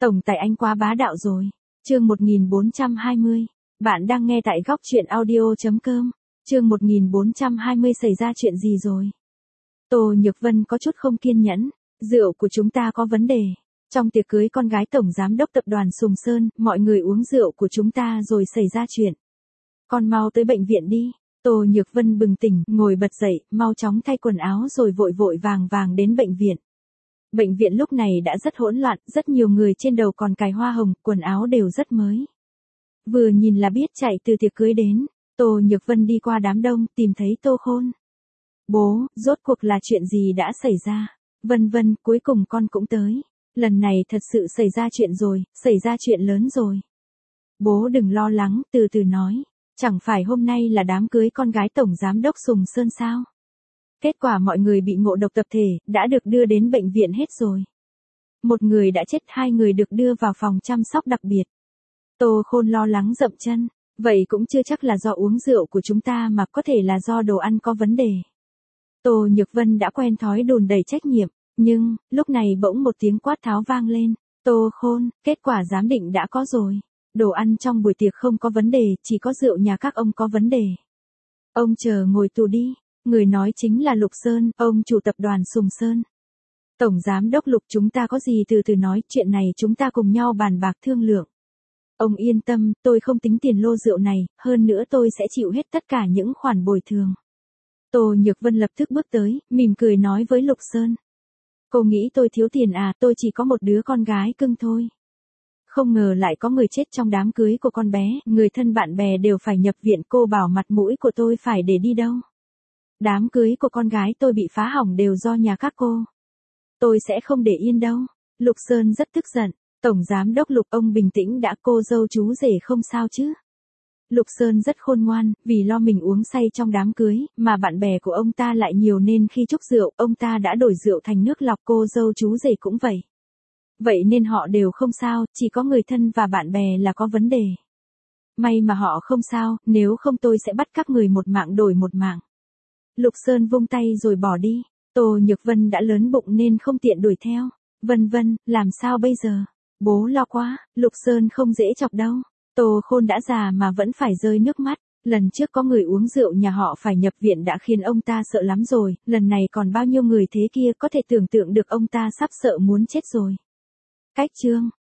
Tổng tài anh quá bá đạo rồi. Chương 1420. Bạn đang nghe tại góc truyện audio.com. Chương 1420 xảy ra chuyện gì rồi? Tô Nhược Vân có chút không kiên nhẫn. Rượu của chúng ta có vấn đề. Trong tiệc cưới con gái tổng giám đốc tập đoàn Sùng Sơn, mọi người uống rượu của chúng ta rồi xảy ra chuyện. Con mau tới bệnh viện đi. Tô Nhược Vân bừng tỉnh, ngồi bật dậy, mau chóng thay quần áo rồi vội vội vàng vàng đến bệnh viện. Bệnh viện lúc này đã rất hỗn loạn, rất nhiều người trên đầu còn cài hoa hồng, quần áo đều rất mới. Vừa nhìn là biết chạy từ tiệc cưới đến. Tô Nhược Vân đi qua đám đông, tìm thấy Tô Khôn. Bố, rốt cuộc là chuyện gì đã xảy ra? Vân Vân, cuối cùng con cũng tới. Lần này thật sự xảy ra chuyện rồi, xảy ra chuyện lớn rồi. Bố đừng lo lắng, từ từ nói. Chẳng phải hôm nay là đám cưới con gái tổng giám đốc Sùng Sơn sao? Kết quả mọi người bị ngộ độc tập thể, đã được đưa đến bệnh viện hết rồi. Một người đã chết, 2 người được đưa vào phòng chăm sóc đặc biệt. Tô Khôn lo lắng dậm chân. Vậy cũng chưa chắc là do uống rượu của chúng ta mà có thể là do đồ ăn có vấn đề. Tô Nhược Vân đã quen thói đùn đẩy trách nhiệm, nhưng, lúc này bỗng một tiếng quát tháo vang lên. Tô Khôn, kết quả giám định đã có rồi. Đồ ăn trong buổi tiệc không có vấn đề, chỉ có rượu nhà các ông có vấn đề. Ông chờ ngồi tù đi. Người nói chính là Lục Sơn, ông chủ tập đoàn Sùng Sơn. Tổng giám đốc Lục, chúng ta có gì từ từ nói, chuyện này chúng ta cùng nhau bàn bạc thương lượng. Ông yên tâm, tôi không tính tiền lô rượu này, hơn nữa tôi sẽ chịu hết tất cả những khoản bồi thường. Tô Nhược Vân lập tức bước tới, mỉm cười nói với Lục Sơn. Cô nghĩ tôi thiếu tiền à, tôi chỉ có một đứa con gái cưng thôi. Không ngờ lại có người chết trong đám cưới của con bé, người thân bạn bè đều phải nhập viện, cô bảo mặt mũi của tôi phải để đi đâu. Đám cưới của con gái tôi bị phá hỏng đều do nhà các cô. Tôi sẽ không để yên đâu. Lục Sơn rất tức giận. Tổng giám đốc Lục, ông bình tĩnh đã, cô dâu chú rể không sao chứ. Lục Sơn rất khôn ngoan, vì lo mình uống say trong đám cưới, mà bạn bè của ông ta lại nhiều nên khi chúc rượu, ông ta đã đổi rượu thành nước lọc, cô dâu chú rể cũng vậy. Vậy nên họ đều không sao, chỉ có người thân và bạn bè là có vấn đề. May mà họ không sao, nếu không tôi sẽ bắt các người một mạng đổi một mạng. Lục Sơn vung tay rồi bỏ đi. Tô Nhược Vân đã lớn bụng nên không tiện đuổi theo. Vân Vân, làm sao bây giờ? Bố lo quá, Lục Sơn không dễ chọc đâu. Tô Khôn đã già mà vẫn phải rơi nước mắt. Lần trước có người uống rượu nhà họ phải nhập viện đã khiến ông ta sợ lắm rồi. Lần này còn bao nhiêu người thế kia, có thể tưởng tượng được ông ta sắp sợ muốn chết rồi. Cách chương.